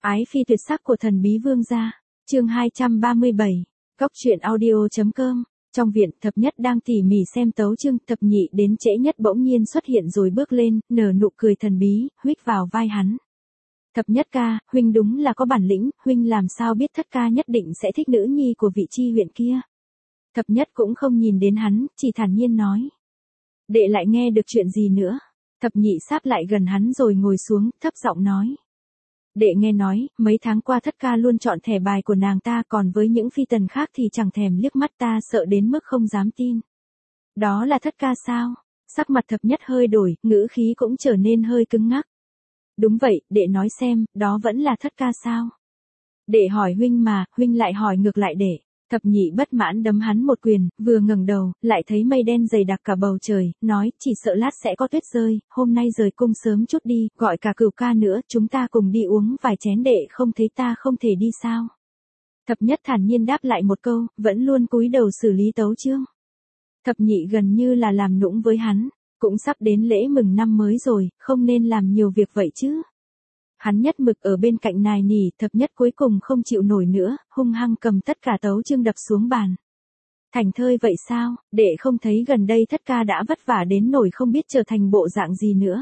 Ái phi tuyệt sắc của thần bí vương gia. Chương 237. Cốc truyện audio.com. Trong viện, Thập Nhất đang tỉ mỉ xem tấu chương, Thập Nhị đến trễ nhất bỗng nhiên xuất hiện rồi bước lên, nở nụ cười thần bí, huých vào vai hắn. Thập Nhất ca, huynh đúng là có bản lĩnh, huynh làm sao biết Thất ca nhất định sẽ thích nữ nhi của vị chi huyện kia. Thập Nhất cũng không nhìn đến hắn, chỉ thản nhiên nói. Đệ lại nghe được chuyện gì nữa? Thập Nhị sáp lại gần hắn rồi ngồi xuống, thấp giọng nói. Đệ nghe nói, mấy tháng qua Thất ca luôn chọn thẻ bài của nàng ta, còn với những phi tần khác thì chẳng thèm liếc mắt, ta sợ đến mức không dám tin. Đó là Thất ca sao? Sắc mặt Thập Nhất hơi đổi, ngữ khí cũng trở nên hơi cứng ngắc. Đúng vậy, đệ nói xem, đó vẫn là Thất ca sao? Đệ hỏi huynh mà, huynh lại hỏi ngược lại đệ. Thập Nhị bất mãn đấm hắn một quyền, vừa ngẩng đầu, lại thấy mây đen dày đặc cả bầu trời, nói, chỉ sợ lát sẽ có tuyết rơi, hôm nay rời cung sớm chút đi, gọi cả Cửu ca nữa, chúng ta cùng đi uống vài chén, đệ không thấy ta không thể đi sao? Thập Nhất thản nhiên đáp lại một câu, vẫn luôn cúi đầu xử lý tấu chương. Thập Nhị gần như là làm nũng với hắn, cũng sắp đến lễ mừng năm mới rồi, không nên làm nhiều việc vậy chứ. Hắn nhất mực ở bên cạnh nài nỉ, Thập Nhất cuối cùng không chịu nổi nữa, hung hăng cầm tất cả tấu chương đập xuống bàn. Thành thơi vậy sao, đệ không thấy gần đây Thất ca đã vất vả đến nổi không biết trở thành bộ dạng gì nữa.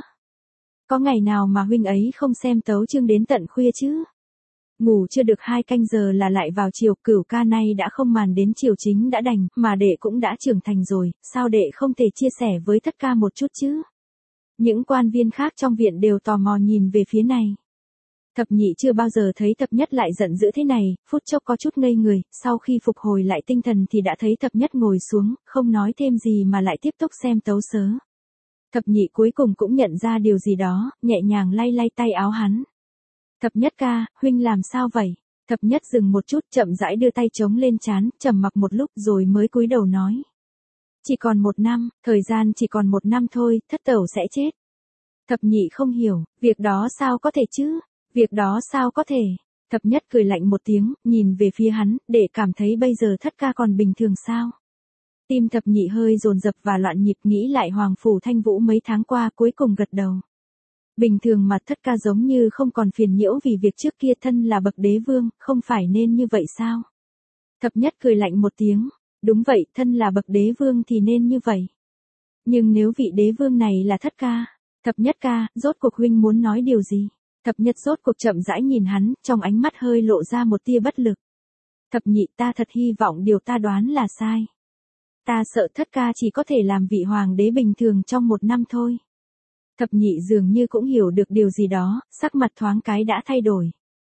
Có ngày nào mà huynh ấy không xem tấu chương đến tận khuya chứ? Ngủ chưa được 2 canh giờ là lại vào chiều, Cửu ca nay đã không màn đến chiều chính đã đành, mà đệ cũng đã trưởng thành rồi, sao đệ không thể chia sẻ với Thất ca một chút chứ? Những quan viên khác trong viện đều tò mò nhìn về phía này. Thập Nhị chưa bao giờ thấy Thập Nhất lại giận dữ thế này, phút chốc có chút ngây người, sau khi phục hồi lại tinh thần thì đã thấy Thập Nhất ngồi xuống, không nói thêm gì mà lại tiếp tục xem tấu sớ. Thập Nhị cuối cùng cũng nhận ra điều gì đó, nhẹ nhàng lay lay tay áo hắn. Thập Nhất ca, huynh làm sao vậy? Thập Nhất dừng một chút, chậm rãi đưa tay chống lên trán, trầm mặc một lúc rồi mới cúi đầu nói. Chỉ còn 1 năm, thời gian chỉ còn 1 năm thôi, thất tẩu sẽ chết. Thập Nhị không hiểu, việc đó sao có thể chứ? Việc đó sao có thể? Thập Nhất cười lạnh một tiếng, nhìn về phía hắn, để cảm thấy bây giờ Thất ca còn bình thường sao? Tim Thập Nhị hơi dồn dập và loạn nhịp, nghĩ lại Hoàng phủ Thanh Vũ mấy tháng qua, cuối cùng gật đầu. Bình thường mà Thất ca giống như không còn phiền nhiễu vì việc trước kia, thân là bậc đế vương, không phải nên như vậy sao? Thập Nhất cười lạnh một tiếng, đúng vậy, thân là bậc đế vương thì nên như vậy. Nhưng nếu vị đế vương này là Thất ca, Thập Nhất ca, rốt cuộc huynh muốn nói điều gì? Thập Nhất rốt cuộc chậm rãi nhìn hắn, trong ánh mắt hơi lộ ra một tia bất lực. Thập Nhị, ta thật hy vọng điều ta đoán là sai. Ta sợ Thất ca chỉ có thể làm vị hoàng đế bình thường trong 1 năm thôi. Thập Nhị dường như cũng hiểu được điều gì đó, sắc mặt thoáng cái đã thay đổi.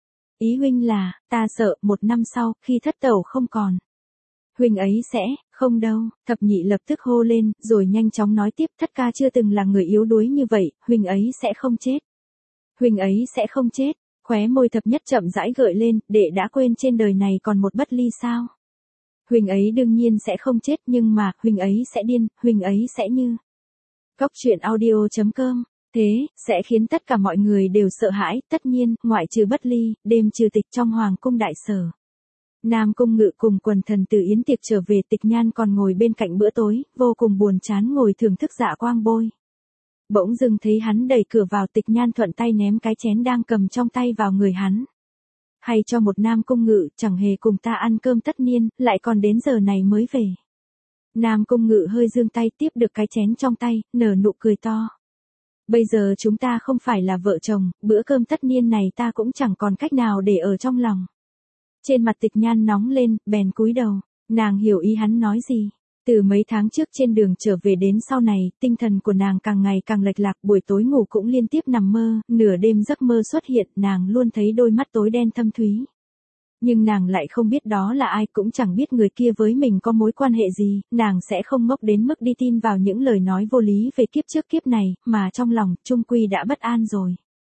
Ý huynh là, ta sợ 1 năm sau, khi Thất tẩu không còn. Huynh ấy sẽ, không đâu, Thập Nhị lập tức hô lên, rồi nhanh chóng nói tiếp, Thất ca chưa từng là người yếu đuối như vậy, huynh ấy sẽ không chết. Huynh ấy sẽ không chết, khóe môi Thập Nhất chậm rãi gợi lên, đệ đã quên trên đời này còn một Bất Ly sao? Huynh ấy đương nhiên sẽ không chết, nhưng mà, huynh ấy sẽ điên, huynh ấy sẽ như. Cốc truyện audio.com. Thế, sẽ khiến tất cả mọi người đều sợ hãi, tất nhiên, ngoại trừ Bất Ly, đêm trừ tịch trong Hoàng cung đại sở. Nam Cung Ngự cùng quần thần từ yến tiệc trở về, Tịch Nhan còn ngồi bên cạnh bữa tối, vô cùng buồn chán ngồi thưởng thức Dạ Quang Bôi. Bỗng dưng thấy hắn đẩy cửa vào, Tịch Nhan thuận tay ném cái chén đang cầm trong tay vào người hắn. Hay cho một Nam Cung Ngự, chẳng hề cùng ta ăn cơm tất niên, lại còn đến giờ này mới về. Nam Cung Ngự hơi giương tay tiếp được cái chén trong tay, nở nụ cười to. Bây giờ chúng ta không phải là vợ chồng, bữa cơm tất niên này ta cũng chẳng còn cách nào để ở trong lòng. Trên mặt Tịch Nhan nóng lên, bèn cúi đầu, nàng hiểu ý hắn nói gì. Từ mấy tháng trước trên đường trở về đến sau này, tinh thần của nàng càng ngày càng lệch lạc, buổi tối ngủ cũng liên tiếp nằm mơ, nửa đêm giấc mơ xuất hiện, nàng luôn thấy đôi mắt tối đen thâm thúy. Nhưng nàng lại không biết đó là ai, cũng chẳng biết người kia với mình có mối quan hệ gì, nàng sẽ không ngốc đến mức đi tin vào những lời nói vô lý về kiếp trước kiếp này, mà trong lòng, chung quy đã bất an rồi.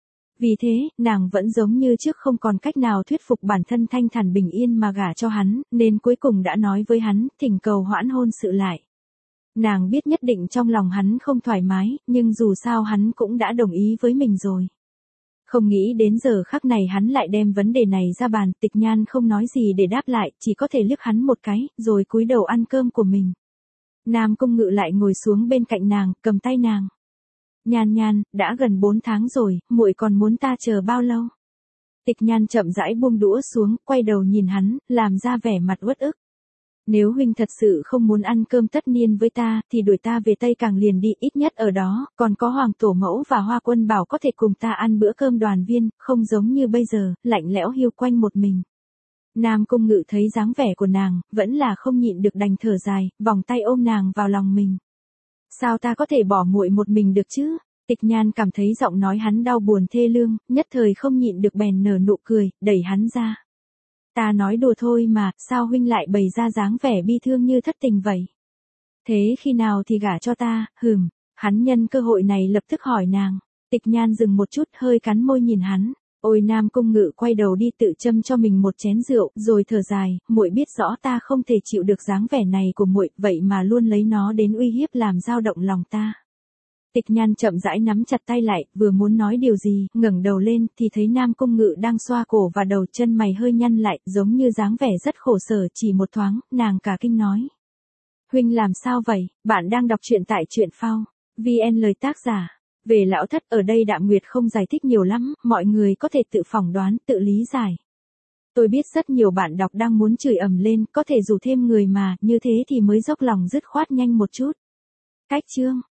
Vì thế, nàng vẫn giống như trước không còn cách nào thuyết phục bản thân thanh thản bình yên mà gả cho hắn, nên cuối cùng đã nói với hắn, thỉnh cầu hoãn hôn sự lại. Nàng biết nhất định trong lòng hắn không thoải mái, nhưng dù sao hắn cũng đã đồng ý với mình rồi. Không nghĩ đến giờ khắc này hắn lại đem vấn đề này ra bàn, Tịch Nhan không nói gì để đáp lại, chỉ có thể liếc hắn một cái, rồi cúi đầu ăn cơm của mình. Nam Cung Ngự lại ngồi xuống bên cạnh nàng, cầm tay nàng. Nhan Nhan, đã gần 4 tháng rồi, muội còn muốn ta chờ bao lâu? Tịch Nhan chậm rãi buông đũa xuống, quay đầu nhìn hắn, làm ra vẻ mặt uất ức. Nếu huynh thật sự không muốn ăn cơm tất niên với ta, thì đuổi ta về Tây Cảng liền đi, ít nhất ở đó, còn có Hoàng Tổ Mẫu và Hoa Quân Bảo có thể cùng ta ăn bữa cơm đoàn viên, không giống như bây giờ, lạnh lẽo hiu quanh một mình. Nam Cung Ngự thấy dáng vẻ của nàng, vẫn là không nhịn được đành thở dài, vòng tay ôm nàng vào lòng mình. Sao ta có thể bỏ muội một mình được chứ? Tịch Nhan cảm thấy giọng nói hắn đau buồn thê lương, nhất thời không nhịn được bèn nở nụ cười, đẩy hắn ra. Ta nói đùa thôi mà, sao huynh lại bày ra dáng vẻ bi thương như thất tình vậy? Thế khi nào thì gả cho ta, hắn nhân cơ hội này lập tức hỏi nàng. Tịch Nhan dừng một chút, hơi cắn môi nhìn hắn. Ôi, Nam Cung Ngự quay đầu đi tự châm cho mình một chén rượu, rồi thở dài, muội biết rõ ta không thể chịu được dáng vẻ này của muội, vậy mà luôn lấy nó đến uy hiếp làm dao động lòng ta. Tịch Nhan chậm rãi nắm chặt tay lại, vừa muốn nói điều gì, ngẩng đầu lên thì thấy Nam Cung Ngự đang xoa cổ và đầu, chân mày hơi nhăn lại, giống như dáng vẻ rất khổ sở. Chỉ một thoáng, nàng cả kinh nói: huynh làm sao vậy? Bạn đang đọc truyện tại truyện phao VN. Lời tác giả: Về Lão Thất. Ở đây Đạm Nguyệt không giải thích nhiều lắm, mọi người có thể tự phỏng đoán, tự lý giải. Tôi biết rất nhiều bạn đọc đang muốn chửi ầm lên, có thể rủ thêm người mà, như thế thì mới dốc lòng dứt khoát nhanh một chút. Cách chương